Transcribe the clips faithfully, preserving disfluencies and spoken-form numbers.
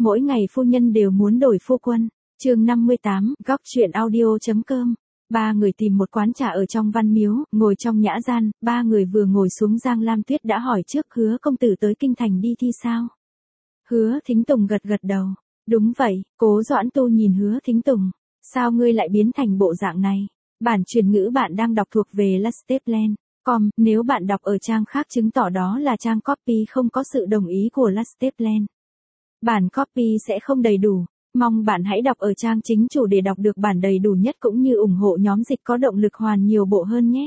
Mỗi ngày phu nhân đều muốn đổi phu quân. Chương năm mươi tám, góc chuyện audio.com. Ba người tìm một quán trà ở trong Văn Miếu, ngồi trong nhã gian, ba người vừa ngồi xuống Giang Lam Tuyết đã hỏi trước Hứa công tử tới kinh thành đi thi sao? Hứa Thính Tùng gật gật đầu. Đúng vậy. Cố Doãn Tu nhìn Hứa Thính Tùng. Sao ngươi lại biến thành bộ dạng này? Bản truyền ngữ bạn đang đọc thuộc về Lasteplan chấm com, nếu bạn đọc ở trang khác chứng tỏ đó là trang copy không có sự đồng ý của Lasteplan. Bản copy sẽ không đầy đủ. Mong bạn hãy đọc ở trang chính chủ để đọc được bản đầy đủ nhất cũng như ủng hộ nhóm dịch có động lực hoàn nhiều bộ hơn nhé.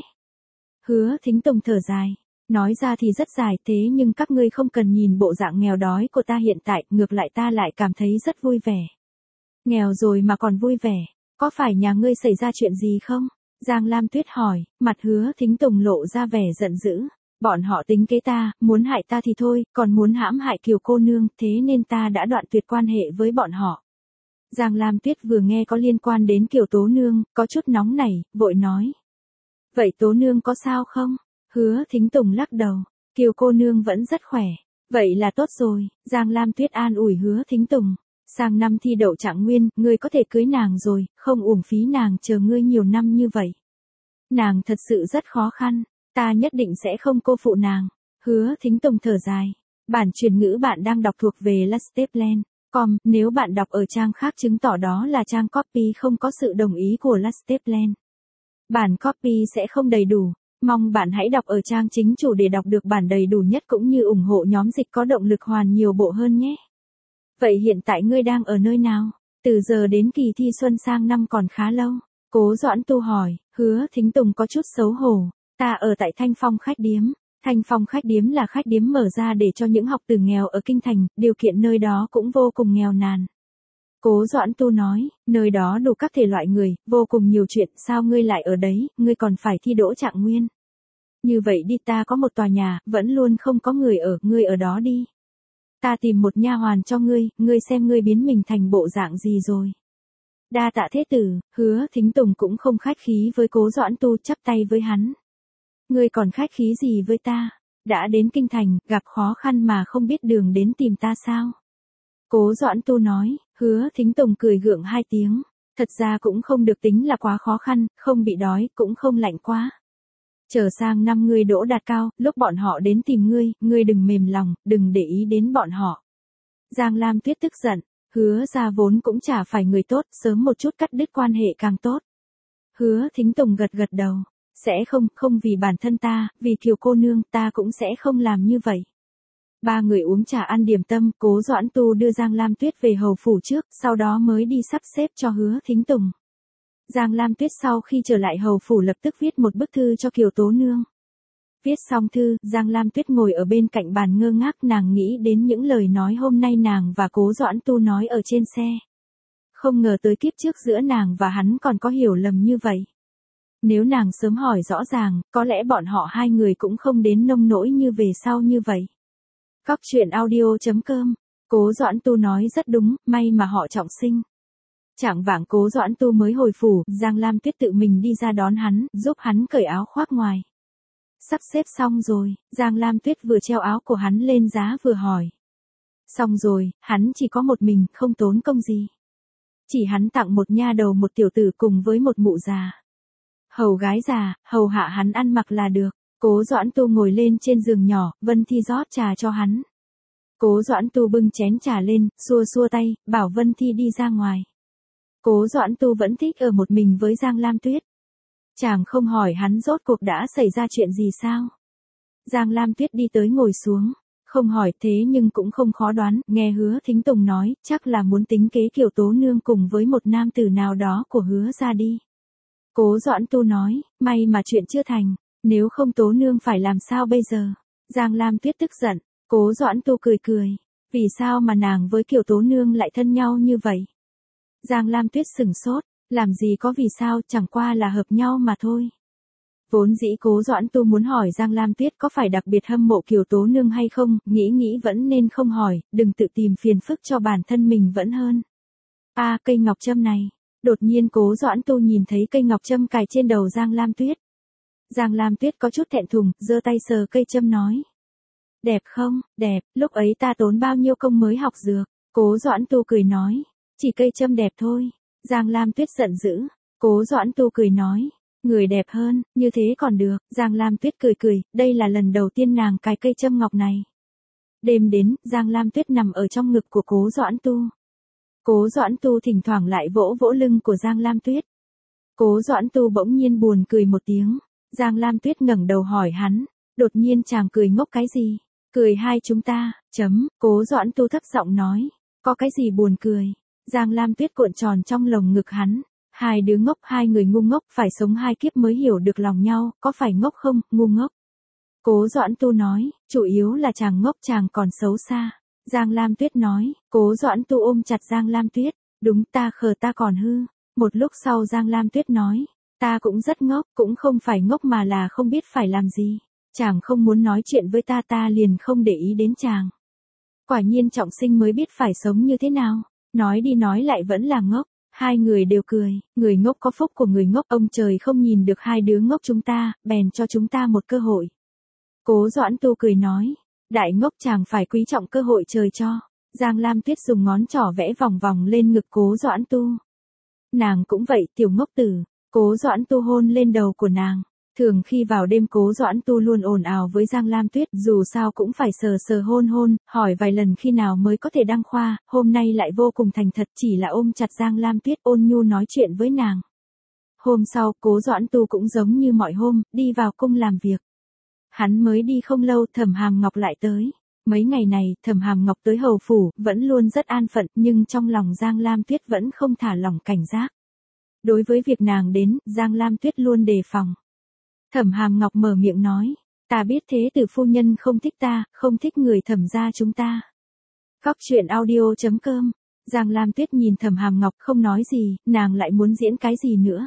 Hứa Thính Tùng thở dài. Nói ra thì rất dài thế nhưng các ngươi không cần nhìn bộ dạng nghèo đói của ta hiện tại, ngược lại ta lại cảm thấy rất vui vẻ. Nghèo rồi mà còn vui vẻ, có phải nhà ngươi xảy ra chuyện gì không? Giang Lam Tuyết hỏi, mặt Hứa Thính Tùng lộ ra vẻ giận dữ. Bọn họ tính kế ta, muốn hại ta thì thôi, còn muốn hãm hại Kiều cô nương, thế nên ta đã đoạn tuyệt quan hệ với bọn họ. Giang Lam Tuyết vừa nghe có liên quan đến Kiều Tố Nương, có chút nóng nảy, vội nói. Vậy Tố Nương có sao không? Hứa Thính Tùng lắc đầu, Kiều cô nương vẫn rất khỏe. Vậy là tốt rồi, Giang Lam Tuyết an ủi Hứa Thính Tùng. Sang năm thi đậu trạng nguyên, ngươi có thể cưới nàng rồi, không uổng phí nàng chờ ngươi nhiều năm như vậy. Nàng thật sự rất khó khăn, ta nhất định sẽ không cô phụ nàng. Hứa Thính Tùng thở dài. Bản truyền ngữ bạn đang đọc thuộc về Lasteplan chấm com, nếu bạn đọc ở trang khác chứng tỏ đó là trang copy không có sự đồng ý của Lasteplan. Bản copy sẽ không đầy đủ. Mong bạn hãy đọc ở trang chính chủ để đọc được bản đầy đủ nhất cũng như ủng hộ nhóm dịch có động lực hoàn nhiều bộ hơn nhé. Vậy hiện tại ngươi đang ở nơi nào? Từ giờ đến kỳ thi xuân sang năm còn khá lâu. Cố Doãn Tu hỏi. Hứa Thính Tùng có chút xấu hổ. Ta ở tại Thanh Phong khách điếm. Thanh Phong khách điếm là khách điếm mở ra để cho những học tử nghèo ở kinh thành, điều kiện nơi đó cũng vô cùng nghèo nàn. Cố Doãn Tu nói, nơi đó đủ các thể loại người, vô cùng nhiều chuyện, sao ngươi lại ở đấy, ngươi còn phải thi đỗ trạng nguyên. Như vậy đi, ta có một tòa nhà, vẫn luôn không có người ở, ngươi ở đó đi. Ta tìm một nha hoàn cho ngươi, ngươi xem ngươi biến mình thành bộ dạng gì rồi. Đa tạ thế tử. Hứa Thính Tùng cũng không khách khí với Cố Doãn Tu, chắp tay với hắn. Ngươi còn khách khí gì với ta? Đã đến kinh thành, gặp khó khăn mà không biết đường đến tìm ta sao? Cố Doãn Tu nói. Hứa Thính Tùng cười gượng hai tiếng. Thật ra cũng không được tính là quá khó khăn, không bị đói, cũng không lạnh quá. Chờ sang năm ngươi đỗ đạt cao, lúc bọn họ đến tìm ngươi, ngươi đừng mềm lòng, đừng để ý đến bọn họ. Giang Lam Tuyết tức giận. Hứa ra vốn cũng chả phải người tốt, sớm một chút cắt đứt quan hệ càng tốt. Hứa Thính Tùng gật gật đầu. Sẽ không, không vì bản thân ta, vì Kiều cô nương ta cũng sẽ không làm như vậy. Ba người uống trà ăn điểm tâm, Cố Doãn Tu đưa Giang Lam Tuyết về hầu phủ trước, sau đó mới đi sắp xếp cho Hứa Thính Tùng. Giang Lam Tuyết sau khi trở lại hầu phủ lập tức viết một bức thư cho Kiều Tố Nương. Viết xong thư, Giang Lam Tuyết ngồi ở bên cạnh bàn ngơ ngác, nàng nghĩ đến những lời nói hôm nay nàng và Cố Doãn Tu nói ở trên xe. Không ngờ tới kiếp trước giữa nàng và hắn còn có hiểu lầm như vậy. Nếu nàng sớm hỏi rõ ràng, có lẽ bọn họ hai người cũng không đến nông nỗi như về sau như vậy. Góc chuyện audio.com. Cố Doãn Tu nói rất đúng, may mà họ trọng sinh. Chạng vạng Cố Doãn Tu mới hồi phủ, Giang Lam Tuyết tự mình đi ra đón hắn, giúp hắn cởi áo khoác ngoài. Sắp xếp xong rồi, Giang Lam Tuyết vừa treo áo của hắn lên giá vừa hỏi. Xong rồi, hắn chỉ có một mình, không tốn công gì. Chỉ hắn tặng một nha đầu một tiểu tử cùng với một mụ già. Hầu gái già, hầu hạ hắn ăn mặc là được. Cố Doãn Tu ngồi lên trên giường nhỏ, Vân Thi rót trà cho hắn. Cố Doãn Tu bưng chén trà lên, xua xua tay, bảo Vân Thi đi ra ngoài. Cố Doãn Tu vẫn thích ở một mình với Giang Lam Tuyết. Chàng không hỏi hắn rốt cuộc đã xảy ra chuyện gì sao. Giang Lam Tuyết đi tới ngồi xuống. Không hỏi thế nhưng cũng không khó đoán, nghe Hứa Thính Tùng nói, chắc là muốn tính kế Kiều Tố Nương cùng với một nam tử nào đó của Hứa ra đi. Cố Doãn Tu nói, may mà chuyện chưa thành, nếu không Tố Nương phải làm sao bây giờ? Giang Lam Tuyết tức giận. Cố Doãn Tu cười cười. Vì sao mà nàng với Kiều Tố Nương lại thân nhau như vậy? Giang Lam Tuyết sửng sốt. Làm gì có vì sao, chẳng qua là hợp nhau mà thôi. Vốn dĩ Cố Doãn Tu muốn hỏi Giang Lam Tuyết có phải đặc biệt hâm mộ Kiều Tố Nương hay không, nghĩ nghĩ vẫn nên không hỏi, đừng tự tìm phiền phức cho bản thân mình vẫn hơn. A à, cây ngọc trâm này. Đột nhiên Cố Doãn Tu nhìn thấy cây ngọc trâm cài trên đầu Giang Lam Tuyết. Giang Lam Tuyết có chút thẹn thùng, giơ tay sờ cây trâm nói. Đẹp không? Đẹp, lúc ấy ta tốn bao nhiêu công mới học dược. Cố Doãn Tu cười nói, chỉ cây châm đẹp thôi. Giang Lam Tuyết giận dữ. Cố Doãn Tu cười nói, người đẹp hơn, như thế còn được. Giang Lam Tuyết cười cười, đây là lần đầu tiên nàng cài cây châm ngọc này. Đêm đến, Giang Lam Tuyết nằm ở trong ngực của Cố Doãn Tu. Cố Doãn Tu thỉnh thoảng lại vỗ vỗ lưng của Giang Lam Tuyết. Cố Doãn Tu bỗng nhiên buồn cười một tiếng. Giang Lam Tuyết ngẩng đầu hỏi hắn, đột nhiên chàng cười ngốc cái gì? Cười hai chúng ta, chấm, Cố Doãn Tu thấp giọng nói, có cái gì buồn cười? Giang Lam Tuyết cuộn tròn trong lồng ngực hắn, hai đứa ngốc, hai người ngu ngốc, phải sống hai kiếp mới hiểu được lòng nhau, có phải ngốc không, ngu ngốc? Cố Doãn Tu nói, chủ yếu là chàng ngốc, chàng còn xấu xa. Giang Lam Tuyết nói, Cố Doãn Tu ôm chặt Giang Lam Tuyết, đúng ta khờ ta còn hư. Một lúc sau Giang Lam Tuyết nói, ta cũng rất ngốc, cũng không phải ngốc mà là không biết phải làm gì. Chàng không muốn nói chuyện với ta ta liền không để ý đến chàng. Quả nhiên trọng sinh mới biết phải sống như thế nào, nói đi nói lại vẫn là ngốc. Hai người đều cười, người ngốc có phúc của người ngốc, ông trời không nhìn được hai đứa ngốc chúng ta, bèn cho chúng ta một cơ hội. Cố Doãn Tu cười nói, đại ngốc chàng phải quý trọng cơ hội trời cho. Giang Lam Tuyết dùng ngón trỏ vẽ vòng vòng lên ngực Cố Doãn Tu. Nàng cũng vậy, tiểu ngốc tử. Cố Doãn Tu hôn lên đầu của nàng. Thường khi vào đêm Cố Doãn Tu luôn ồn ào với Giang Lam Tuyết, dù sao cũng phải sờ sờ hôn hôn, hỏi vài lần khi nào mới có thể đăng khoa, hôm nay lại vô cùng thành thật, chỉ là ôm chặt Giang Lam Tuyết ôn nhu nói chuyện với nàng. Hôm sau, Cố Doãn Tu cũng giống như mọi hôm, đi vào cung làm việc. Hắn mới đi không lâu, Thẩm Hàm Ngọc lại tới. Mấy ngày này, Thẩm Hàm Ngọc tới hầu phủ, vẫn luôn rất an phận, nhưng trong lòng Giang Lam Tuyết vẫn không thả lỏng cảnh giác. Đối với việc nàng đến, Giang Lam Tuyết luôn đề phòng. Thẩm Hàm Ngọc mở miệng nói, ta biết thế tử phu nhân không thích ta, không thích người Thẩm gia chúng ta. Góc truyện audio chấm com. Giang Lam Tuyết nhìn Thẩm Hàm Ngọc không nói gì, nàng lại muốn diễn cái gì nữa.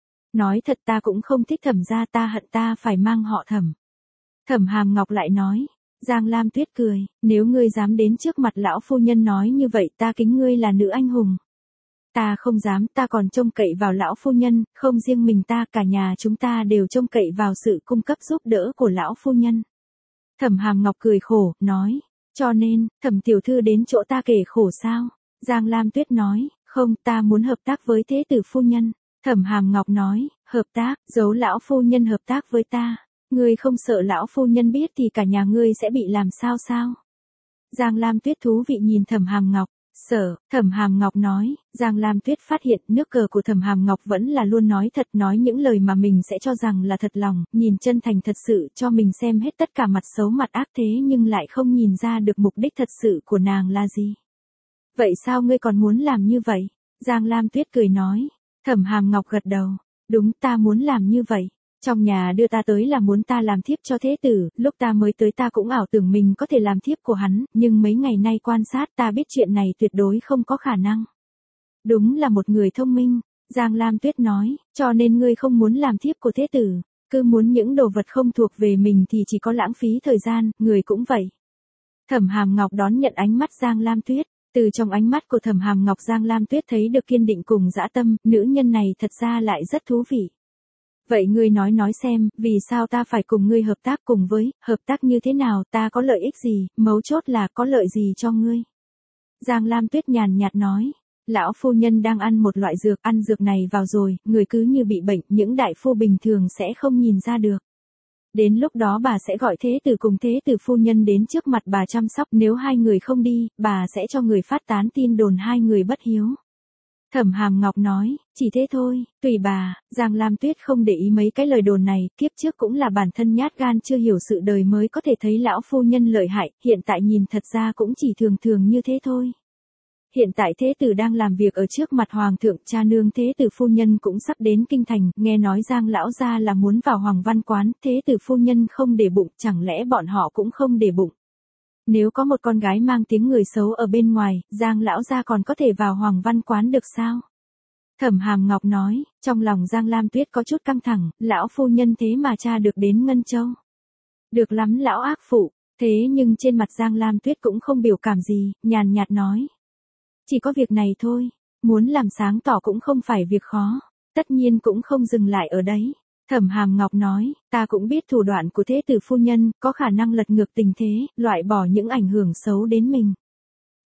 Nói thật ta cũng không thích Thẩm gia, ta hận ta phải mang họ Thẩm. Thẩm Hàm Ngọc lại nói, Giang Lam Tuyết cười, nếu ngươi dám đến trước mặt lão phu nhân nói như vậy ta kính ngươi là nữ anh hùng. Ta không dám, ta còn trông cậy vào lão phu nhân, không riêng mình ta, cả nhà chúng ta đều trông cậy vào sự cung cấp giúp đỡ của lão phu nhân. Thẩm Hàm Ngọc cười khổ, nói, cho nên, Thẩm tiểu thư đến chỗ ta kể khổ sao? Giang Lam Tuyết nói, không, ta muốn hợp tác với thế tử phu nhân. Thẩm Hàm Ngọc nói, hợp tác, giấu lão phu nhân hợp tác với ta. Ngươi không sợ lão phu nhân biết thì cả nhà ngươi sẽ bị làm sao sao? Giang Lam Tuyết thú vị nhìn Thẩm Hàm Ngọc. Sợ, Thẩm Hàm Ngọc nói, Giang Lam Tuyết phát hiện nước cờ của Thẩm Hàm Ngọc vẫn là luôn nói thật, nói những lời mà mình sẽ cho rằng là thật lòng, nhìn chân thành thật sự cho mình xem hết tất cả mặt xấu mặt ác thế nhưng lại không nhìn ra được mục đích thật sự của nàng là gì. Vậy sao ngươi còn muốn làm như vậy? Giang Lam Tuyết cười nói. Thẩm Hàm Ngọc gật đầu. Đúng, ta muốn làm như vậy. Trong nhà đưa ta tới là muốn ta làm thiếp cho thế tử, lúc ta mới tới ta cũng ảo tưởng mình có thể làm thiếp của hắn, nhưng mấy ngày nay quan sát ta biết chuyện này tuyệt đối không có khả năng. Đúng là một người thông minh, Giang Lam Tuyết nói, cho nên ngươi không muốn làm thiếp của thế tử, cứ muốn những đồ vật không thuộc về mình thì chỉ có lãng phí thời gian, người cũng vậy. Thẩm Hàm Ngọc đón nhận ánh mắt Giang Lam Tuyết, từ trong ánh mắt của Thẩm Hàm Ngọc Giang Lam Tuyết thấy được kiên định cùng dã tâm, nữ nhân này thật ra lại rất thú vị. Vậy ngươi nói nói xem, vì sao ta phải cùng ngươi hợp tác cùng với, hợp tác như thế nào, ta có lợi ích gì, mấu chốt là có lợi gì cho ngươi. Giang Lam Tuyết nhàn nhạt nói, lão phu nhân đang ăn một loại dược, ăn dược này vào rồi, người cứ như bị bệnh, những đại phu bình thường sẽ không nhìn ra được. Đến lúc đó bà sẽ gọi thế tử cùng thế tử phu nhân đến trước mặt bà chăm sóc, nếu hai người không đi, bà sẽ cho người phát tán tin đồn hai người bất hiếu. Thẩm Hàm Ngọc nói, chỉ thế thôi, tùy bà. Giang Lam Tuyết không để ý mấy cái lời đồn này, kiếp trước cũng là bản thân nhát gan chưa hiểu sự đời mới có thể thấy lão phu nhân lợi hại, hiện tại nhìn thật ra cũng chỉ thường thường như thế thôi. Hiện tại thế tử đang làm việc ở trước mặt hoàng thượng, cha nương thế tử phu nhân cũng sắp đến kinh thành, nghe nói Giang lão gia là muốn vào Hoàng Văn Quán, thế tử phu nhân không để bụng, chẳng lẽ bọn họ cũng không để bụng. Nếu có một con gái mang tiếng người xấu ở bên ngoài, Giang lão gia còn có thể vào Hoàng Văn Quán được sao? Thẩm Hàm Ngọc nói, trong lòng Giang Lam Tuyết có chút căng thẳng, lão phu nhân thế mà cha được đến Ngân Châu. Được lắm lão ác phụ, thế nhưng trên mặt Giang Lam Tuyết cũng không biểu cảm gì, nhàn nhạt nói. Chỉ có việc này thôi, muốn làm sáng tỏ cũng không phải việc khó, tất nhiên cũng không dừng lại ở đấy. Thẩm Hàm Ngọc nói, ta cũng biết thủ đoạn của thế tử phu nhân, có khả năng lật ngược tình thế, loại bỏ những ảnh hưởng xấu đến mình.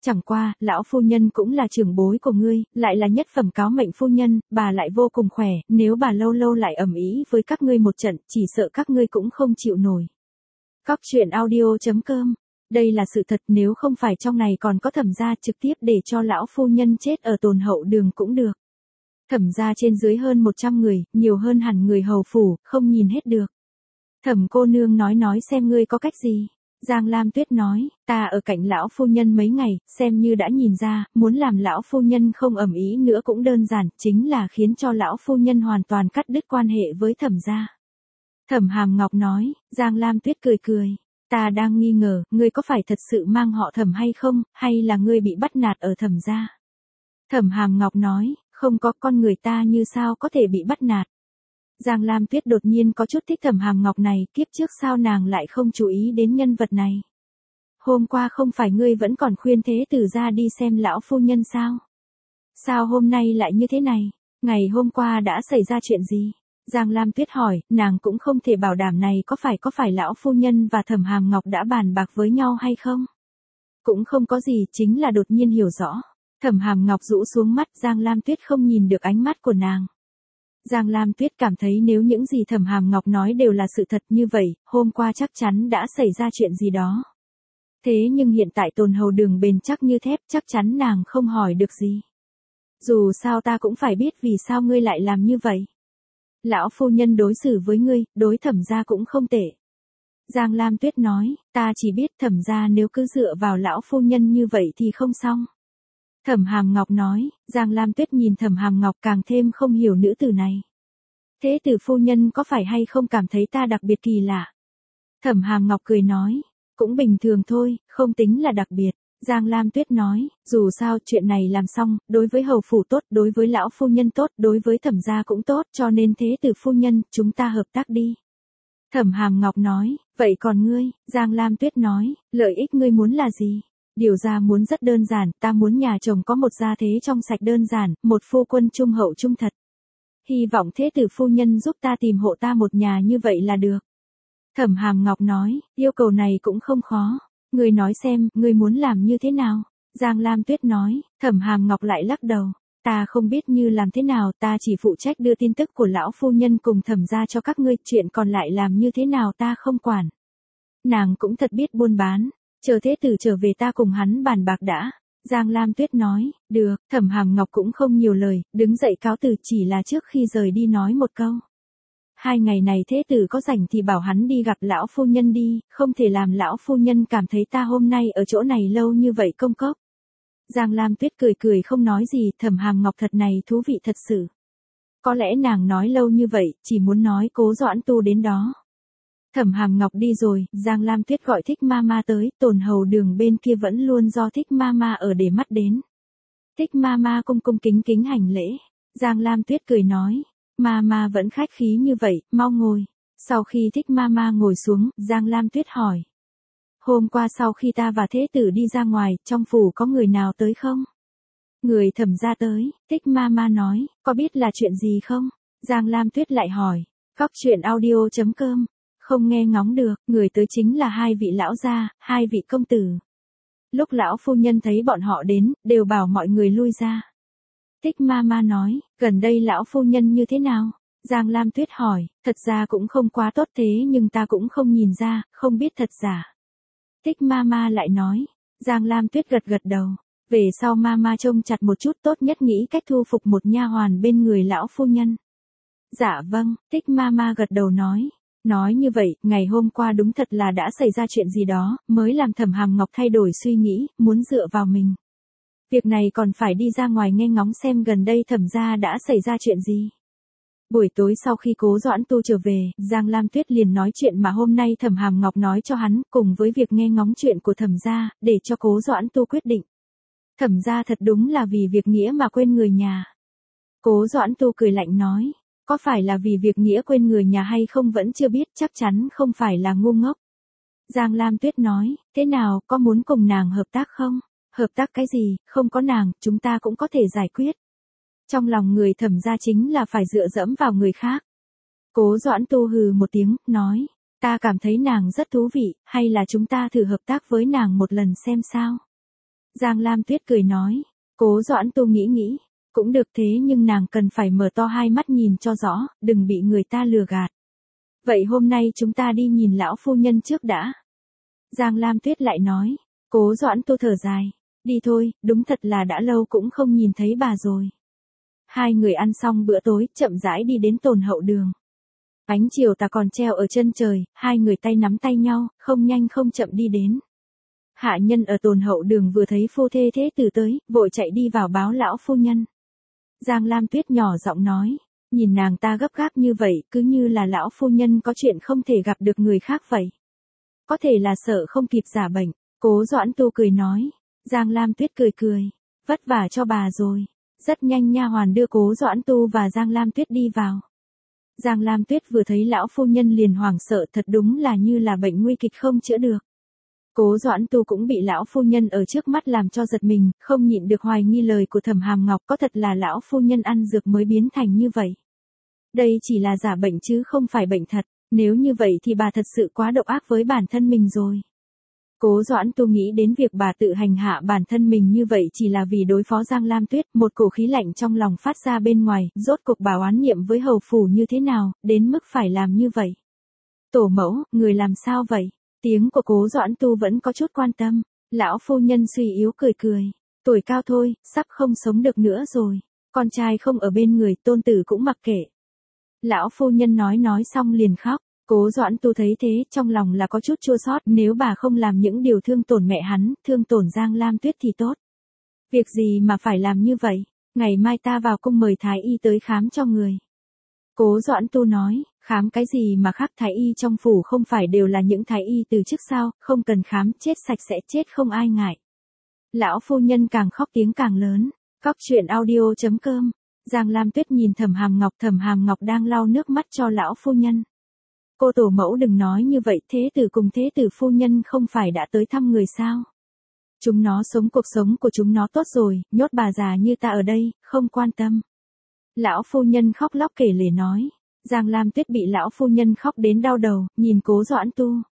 Chẳng qua, lão phu nhân cũng là trưởng bối của ngươi, lại là nhất phẩm cáo mệnh phu nhân, bà lại vô cùng khỏe, nếu bà lâu lâu lại ầm ĩ với các ngươi một trận, chỉ sợ các ngươi cũng không chịu nổi. Cóc truyện audio chấm com. Đây là sự thật, nếu không phải trong này còn có Thẩm gia, trực tiếp để cho lão phu nhân chết ở tồn hậu đường cũng được. Thẩm gia trên dưới hơn một trăm người, nhiều hơn hẳn người hầu phủ, không nhìn hết được. Thẩm cô nương nói nói xem ngươi có cách gì. Giang Lam Tuyết nói, ta ở cạnh lão phu nhân mấy ngày, xem như đã nhìn ra, muốn làm lão phu nhân không ầm ĩ nữa cũng đơn giản, chính là khiến cho lão phu nhân hoàn toàn cắt đứt quan hệ với Thẩm gia. Thẩm Hàm Ngọc nói, Giang Lam Tuyết cười cười, ta đang nghi ngờ, ngươi có phải thật sự mang họ Thẩm hay không, hay là ngươi bị bắt nạt ở Thẩm gia? Thẩm Hàm Ngọc nói, không có, con người ta như sao có thể bị bắt nạt. Giang Lam Tuyết đột nhiên có chút thích Thẩm Hàm Ngọc này, kiếp trước sao nàng lại không chú ý đến nhân vật này. Hôm qua không phải ngươi vẫn còn khuyên Thế Tử ra đi xem lão phu nhân sao? Sao hôm nay lại như thế này? Ngày hôm qua đã xảy ra chuyện gì? Giang Lam Tuyết hỏi, nàng cũng không thể bảo đảm này có phải có phải lão phu nhân và Thẩm Hàm Ngọc đã bàn bạc với nhau hay không? Cũng không có gì, chính là đột nhiên hiểu rõ. Thẩm Hàm Ngọc rũ xuống mắt, Giang Lam Tuyết không nhìn được ánh mắt của nàng. Giang Lam Tuyết cảm thấy nếu những gì Thẩm Hàm Ngọc nói đều là sự thật như vậy, hôm qua chắc chắn đã xảy ra chuyện gì đó. Thế nhưng hiện tại tồn hầu đường bền chắc như thép, chắc chắn nàng không hỏi được gì. Dù sao ta cũng phải biết vì sao ngươi lại làm như vậy. Lão phu nhân đối xử với ngươi, đối Thẩm gia cũng không tệ. Giang Lam Tuyết nói, ta chỉ biết Thẩm gia nếu cứ dựa vào lão phu nhân như vậy thì không xong. Thẩm Hàm Ngọc nói, Giang Lam Tuyết nhìn Thẩm Hàm Ngọc càng thêm không hiểu nữ tử này. Thế tử phu nhân có phải hay không cảm thấy ta đặc biệt kỳ lạ? Thẩm Hàm Ngọc cười nói, cũng bình thường thôi, không tính là đặc biệt. Giang Lam Tuyết nói, dù sao chuyện này làm xong, đối với hầu phủ tốt, đối với lão phu nhân tốt, đối với Thẩm gia cũng tốt, cho nên thế tử phu nhân, chúng ta hợp tác đi. Thẩm Hàm Ngọc nói, vậy còn ngươi? Giang Lam Tuyết nói, lợi ích ngươi muốn là gì? Điều ra muốn rất đơn giản, ta muốn nhà chồng có một gia thế trong sạch đơn giản, một phu quân trung hậu trung thật. Hy vọng thế tử phu nhân giúp ta tìm hộ ta một nhà như vậy là được. Thẩm Hàm Ngọc nói, yêu cầu này cũng không khó. Ngươi nói xem, ngươi muốn làm như thế nào? Giang Lam Tuyết nói, Thẩm Hàm Ngọc lại lắc đầu. Ta không biết như làm thế nào, ta chỉ phụ trách đưa tin tức của lão phu nhân cùng Thẩm gia cho các ngươi, chuyện còn lại làm như thế nào ta không quản. Nàng cũng thật biết buôn bán. Chờ thế tử trở về ta cùng hắn bàn bạc đã. Giang Lam Tuyết nói, được, Thẩm Hàm Ngọc cũng không nhiều lời, đứng dậy cáo từ, chỉ là trước khi rời đi nói một câu. Hai ngày này thế tử có rảnh thì bảo hắn đi gặp lão phu nhân đi, không thể làm lão phu nhân cảm thấy ta hôm nay ở chỗ này lâu như vậy công cốc. Giang Lam Tuyết cười cười không nói gì, Thẩm Hàm Ngọc thật này thú vị thật sự. Có lẽ nàng nói lâu như vậy, chỉ muốn nói Cố Doãn Tu đến đó. Thẩm Hàm Ngọc đi rồi, Giang Lam Tuyết gọi Thích Mama tới, tồn hầu đường bên kia vẫn luôn do Thích Mama ở để mắt đến. Thích Mama cung cung kính kính hành lễ. Giang Lam Tuyết cười nói, Mama vẫn khách khí như vậy, mau ngồi. Sau khi Thích Mama ngồi xuống, Giang Lam Tuyết hỏi. Hôm qua sau khi ta và thế tử đi ra ngoài, trong phủ có người nào tới không? Người Thẩm gia tới, Thích Mama nói, có biết là chuyện gì không? Giang Lam Tuyết lại hỏi, cóc truyện audio chấm com. Không nghe ngóng được, người tới chính là hai vị lão gia, hai vị công tử. Lúc lão phu nhân thấy bọn họ đến, đều bảo mọi người lui ra. Thích Mama nói, gần đây lão phu nhân như thế nào? Giang Lam Tuyết hỏi, thật ra cũng không quá tốt thế nhưng ta cũng không nhìn ra, không biết thật giả. Thích Mama lại nói, Giang Lam Tuyết gật gật đầu. Về sau Mama trông chặt một chút, tốt nhất nghĩ cách thu phục một nha hoàn bên người lão phu nhân. Dạ vâng, Thích Mama gật đầu nói. Nói như vậy, ngày hôm qua đúng thật là đã xảy ra chuyện gì đó, mới làm Thẩm Hàm Ngọc thay đổi suy nghĩ, muốn dựa vào mình. Việc này còn phải đi ra ngoài nghe ngóng xem gần đây Thẩm gia đã xảy ra chuyện gì. Buổi tối sau khi Cố Doãn Tu trở về, Giang Lam Tuyết liền nói chuyện mà hôm nay Thẩm Hàm Ngọc nói cho hắn, cùng với việc nghe ngóng chuyện của Thẩm gia, để cho Cố Doãn Tu quyết định. Thẩm gia thật đúng là vì việc nghĩa mà quên người nhà. Cố Doãn Tu cười lạnh nói. Có phải là vì việc nghĩa quên người nhà hay không vẫn chưa biết, chắc chắn không phải là ngu ngốc. Giang Lam Tuyết nói, thế nào, có muốn cùng nàng hợp tác không? Hợp tác cái gì, không có nàng, chúng ta cũng có thể giải quyết. Trong lòng người Thẩm gia chính là phải dựa dẫm vào người khác. Cố Doãn Tu hừ một tiếng, nói, ta cảm thấy nàng rất thú vị, hay là chúng ta thử hợp tác với nàng một lần xem sao? Giang Lam Tuyết cười nói. Cố Doãn Tu nghĩ nghĩ. Cũng được thế nhưng nàng cần phải mở to hai mắt nhìn cho rõ, đừng bị người ta lừa gạt. Vậy hôm nay chúng ta đi nhìn lão phu nhân trước đã. Giang Lam Tuyết lại nói. Cố Doãn Tu thở dài. Đi thôi, đúng thật là đã lâu cũng không nhìn thấy bà rồi. Hai người ăn xong bữa tối, chậm rãi đi đến Tồn Hậu Đường. Ánh chiều tà còn treo ở chân trời, hai người tay nắm tay nhau, không nhanh không chậm đi đến. Hạ nhân ở Tồn Hậu Đường vừa thấy phu thê thế tử tới, vội chạy đi vào báo lão phu nhân. Giang Lam Tuyết nhỏ giọng nói, nhìn nàng ta gấp gáp như vậy, cứ như là lão phu nhân có chuyện không thể gặp được người khác vậy. Có thể là sợ không kịp giả bệnh. Cố Doãn Tu cười nói. Giang Lam Tuyết cười cười, vất vả cho bà rồi. Rất nhanh nha hoàn đưa Cố Doãn Tu và Giang Lam Tuyết đi vào. Giang Lam Tuyết vừa thấy lão phu nhân liền hoảng sợ, thật đúng là như là bệnh nguy kịch không chữa được. Cố Doãn Tu cũng bị lão phu nhân ở trước mắt làm cho giật mình, không nhịn được hoài nghi lời của Thẩm Hàm Ngọc, có thật là lão phu nhân ăn dược mới biến thành như vậy. Đây chỉ là giả bệnh chứ không phải bệnh thật, nếu như vậy thì bà thật sự quá độc ác với bản thân mình rồi. Cố Doãn Tu nghĩ đến việc bà tự hành hạ bản thân mình như vậy chỉ là vì đối phó Giang Lam Tuyết, một cổ khí lạnh trong lòng phát ra bên ngoài, rốt cuộc bà oán niệm với hầu phủ như thế nào, đến mức phải làm như vậy. Tổ mẫu, người làm sao vậy? Tiếng của Cố Doãn Tu vẫn có chút quan tâm. Lão phu nhân suy yếu cười cười. Tuổi cao thôi, sắp không sống được nữa rồi. Con trai không ở bên người, tôn tử cũng mặc kệ. Lão phu nhân nói nói xong liền khóc. Cố Doãn Tu thấy thế, trong lòng là có chút chua xót, nếu bà không làm những điều thương tổn mẹ hắn, thương tổn Giang Lam Tuyết thì tốt. Việc gì mà phải làm như vậy? Ngày mai ta vào cung mời thái y tới khám cho người. Cố Doãn Tu nói, khám cái gì mà khác, thái y trong phủ không phải đều là những thái y từ trước sao, không cần khám, chết sạch sẽ chết không ai ngại. Lão phu nhân càng khóc tiếng càng lớn. Cóc truyện audio chấm com. Giang Lam Tuyết nhìn Thẩm Hàm Ngọc, Thẩm Hàm Ngọc đang lau nước mắt cho lão phu nhân. Cô tổ mẫu đừng nói như vậy, thế tử cùng thế tử phu nhân không phải đã tới thăm người sao? Chúng nó sống cuộc sống của chúng nó tốt rồi, nhốt bà già như ta ở đây, không quan tâm. Lão phu nhân khóc lóc kể lể nói. Giang Lam Tuyết bị lão phu nhân khóc đến đau đầu, nhìn Cố Doãn Tu.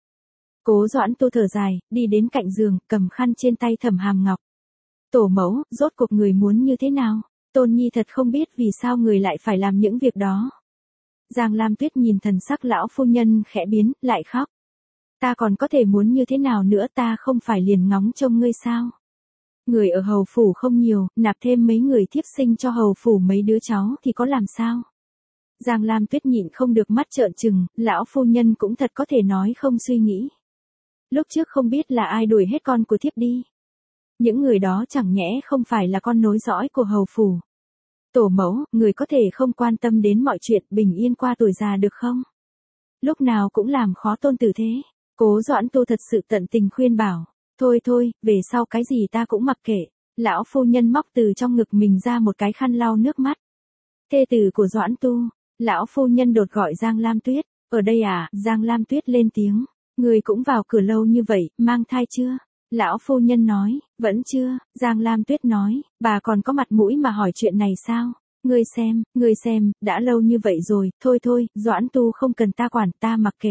Cố Doãn Tu thở dài, đi đến cạnh giường, cầm khăn trên tay Thẩm Hàm Ngọc. Tổ mẫu, rốt cuộc người muốn như thế nào? Tôn Nhi thật không biết vì sao người lại phải làm những việc đó. Giang Lam Tuyết nhìn thần sắc lão phu nhân khẽ biến, lại khóc. Ta còn có thể muốn như thế nào nữa, ta không phải liền ngóng trông ngươi sao? Người ở hầu phủ không nhiều, nạp thêm mấy người thiếp sinh cho hầu phủ mấy đứa cháu thì có làm sao? Giang Lam Tuyết nhịn không được mắt trợn trừng, lão phu nhân cũng thật có thể nói không suy nghĩ. Lúc trước không biết là ai đuổi hết con của thiếp đi. Những người đó chẳng nhẽ không phải là con nối dõi của hầu phủ. Tổ mẫu, người có thể không quan tâm đến mọi chuyện, bình yên qua tuổi già được không? Lúc nào cũng làm khó tôn tử thế. Cố Doãn Tu thật sự tận tình khuyên bảo. Thôi thôi, về sau cái gì ta cũng mặc kệ. Lão phu nhân móc từ trong ngực mình ra một cái khăn lau nước mắt. Thê tử của Doãn Tu. Lão phu nhân đột gọi Giang Lam Tuyết. Ở đây à? Giang Lam Tuyết lên tiếng. Người cũng vào cửa lâu như vậy, mang thai chưa? Lão phu nhân nói, vẫn chưa. Giang Lam Tuyết nói, bà còn có mặt mũi mà hỏi chuyện này sao? Ngươi xem, ngươi xem, đã lâu như vậy rồi, thôi thôi, Doãn Tu không cần ta quản, ta mặc kệ.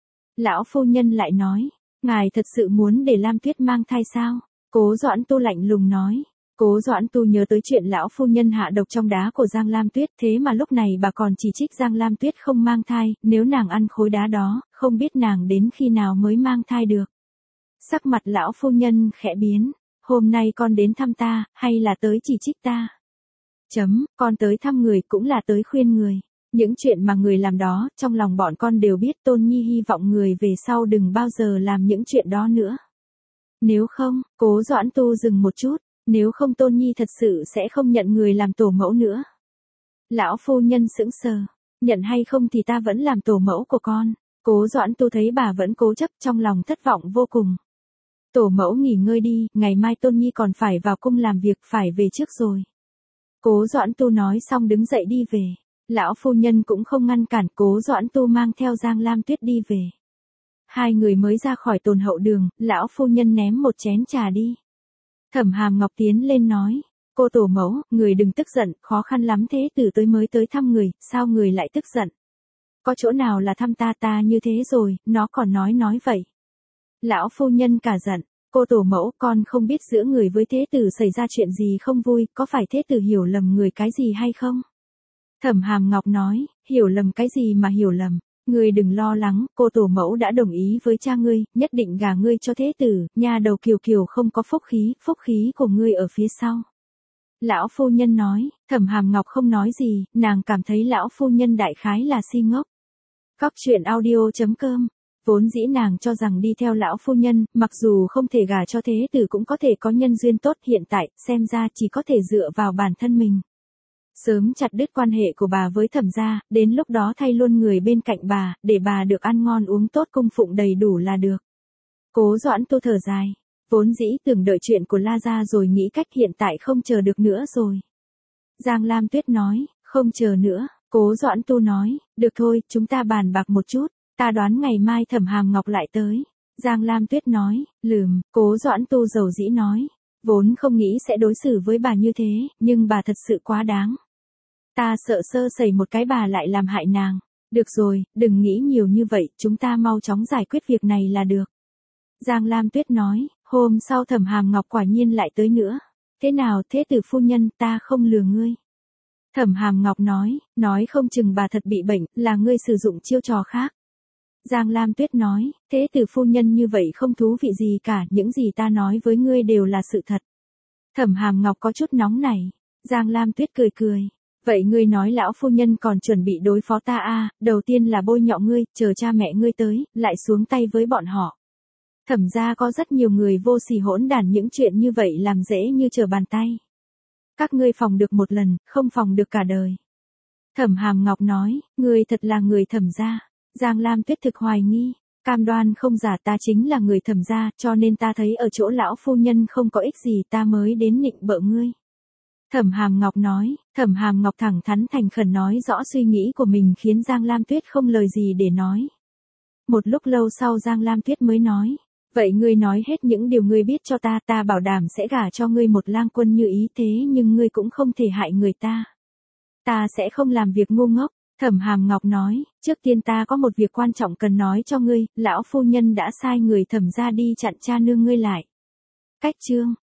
Lão phu nhân lại nói, ngài thật sự muốn để Lam Tuyết mang thai sao? Cố Doãn Tu lạnh lùng nói. Cố Doãn Tu nhớ tới chuyện lão phu nhân hạ độc trong đá của Giang Lam Tuyết, thế mà lúc này bà còn chỉ trích Giang Lam Tuyết không mang thai, nếu nàng ăn khối đá đó, không biết nàng đến khi nào mới mang thai được. Sắc mặt lão phu nhân khẽ biến, hôm nay con đến thăm ta, hay là tới chỉ trích ta? Chấm, con tới thăm người cũng là tới khuyên người. Những chuyện mà người làm đó, trong lòng bọn con đều biết. Tôn Nhi hy vọng người về sau đừng bao giờ làm những chuyện đó nữa. Nếu không, Cố Doãn Tu dừng một chút, nếu không Tôn Nhi thật sự sẽ không nhận người làm tổ mẫu nữa. Lão phu nhân sững sờ, nhận hay không thì ta vẫn làm tổ mẫu của con. Cố Doãn Tu thấy bà vẫn cố chấp, trong lòng thất vọng vô cùng. Tổ mẫu nghỉ ngơi đi, ngày mai Tôn Nhi còn phải vào cung làm việc, phải về trước rồi. Cố Doãn Tu nói xong đứng dậy đi về. Lão phu nhân cũng không ngăn cản, Cố Doãn Tu mang theo Giang Lam Tuyết đi về. Hai người mới ra khỏi Tồn Hậu Đường, lão phu nhân ném một chén trà đi. Thẩm Hàm Ngọc tiến lên nói, cô tổ mẫu, người đừng tức giận, khó khăn lắm thế tử tới mới tới thăm người, sao người lại tức giận? Có chỗ nào là thăm ta ta như thế rồi, nó còn nói nói vậy. Lão phu nhân cả giận, Cô tổ mẫu, con không biết giữa người với thế tử xảy ra chuyện gì không vui, có phải thế tử hiểu lầm người cái gì hay không? Thẩm Hàm Ngọc nói, hiểu lầm cái gì mà hiểu lầm, ngươi đừng lo lắng, cô tổ mẫu đã đồng ý với cha ngươi, nhất định gả ngươi cho thế tử, nha đầu Kiều Kiều không có phúc khí, phúc khí của ngươi ở phía sau. Lão phu nhân nói, Thẩm Hàm Ngọc không nói gì, nàng cảm thấy lão phu nhân đại khái là si ngốc. Góc truyện audio chấm com. Vốn dĩ nàng cho rằng đi theo lão phu nhân, mặc dù không thể gả cho thế tử cũng có thể có nhân duyên tốt, hiện tại, xem ra chỉ có thể dựa vào bản thân mình. Sớm chặt đứt quan hệ của bà với Thẩm gia, đến lúc đó thay luôn người bên cạnh bà, để bà được ăn ngon uống tốt cung phụng đầy đủ là được. Cố Doãn Tu thở dài. Vốn dĩ tưởng đợi chuyện của La gia rồi nghĩ cách, hiện tại không chờ được nữa rồi. Giang Lam Tuyết nói, không chờ nữa. Cố Doãn Tu nói, được thôi, chúng ta bàn bạc một chút, ta đoán ngày mai Thẩm Hàm Ngọc lại tới. Giang Lam Tuyết nói, lườm. Cố Doãn Tu dầu dĩ nói, vốn không nghĩ sẽ đối xử với bà như thế, nhưng bà thật sự quá đáng. Ta sợ sơ sẩy một cái bà lại làm hại nàng. Được rồi, đừng nghĩ nhiều như vậy, chúng ta mau chóng giải quyết việc này là được. Giang Lam Tuyết nói, hôm sau Thẩm Hàm Ngọc quả nhiên lại tới nữa. Thế nào, thế tử phu nhân, ta không lừa ngươi. Thẩm Hàm Ngọc nói, nói không chừng bà thật bị bệnh, là ngươi sử dụng chiêu trò khác. Giang Lam Tuyết nói, thế tử phu nhân như vậy không thú vị gì cả, những gì ta nói với ngươi đều là sự thật. Thẩm Hàm Ngọc có chút nóng nảy. Giang Lam Tuyết cười cười. Vậy ngươi nói lão phu nhân còn chuẩn bị đối phó ta à, đầu tiên là bôi nhọ ngươi, chờ cha mẹ ngươi tới, lại xuống tay với bọn họ. Thẩm gia có rất nhiều người vô sỉ hỗn đản, những chuyện như vậy làm dễ như trở bàn tay. Các ngươi phòng được một lần, không phòng được cả đời. Thẩm Hàm Ngọc nói, ngươi thật là người Thẩm gia. Giang Lam Tuyết thực hoài nghi, cam đoan không giả, ta chính là người Thẩm gia, cho nên ta thấy ở chỗ lão phu nhân không có ích gì, ta mới đến nịnh bợ ngươi. Thẩm Hàm Ngọc nói, Thẩm Hàm Ngọc thẳng thắn thành khẩn nói rõ suy nghĩ của mình, khiến Giang Lam Tuyết không lời gì để nói. Một lúc lâu sau Giang Lam Tuyết mới nói, vậy ngươi nói hết những điều ngươi biết cho ta, ta bảo đảm sẽ gả cho ngươi một lang quân như ý, thế nhưng ngươi cũng không thể hại người ta. Ta sẽ không làm việc ngu ngốc. Thẩm Hàm Ngọc nói, trước tiên ta có một việc quan trọng cần nói cho ngươi, lão phu nhân đã sai người Thẩm gia đi chặn cha nương ngươi lại. Cách chương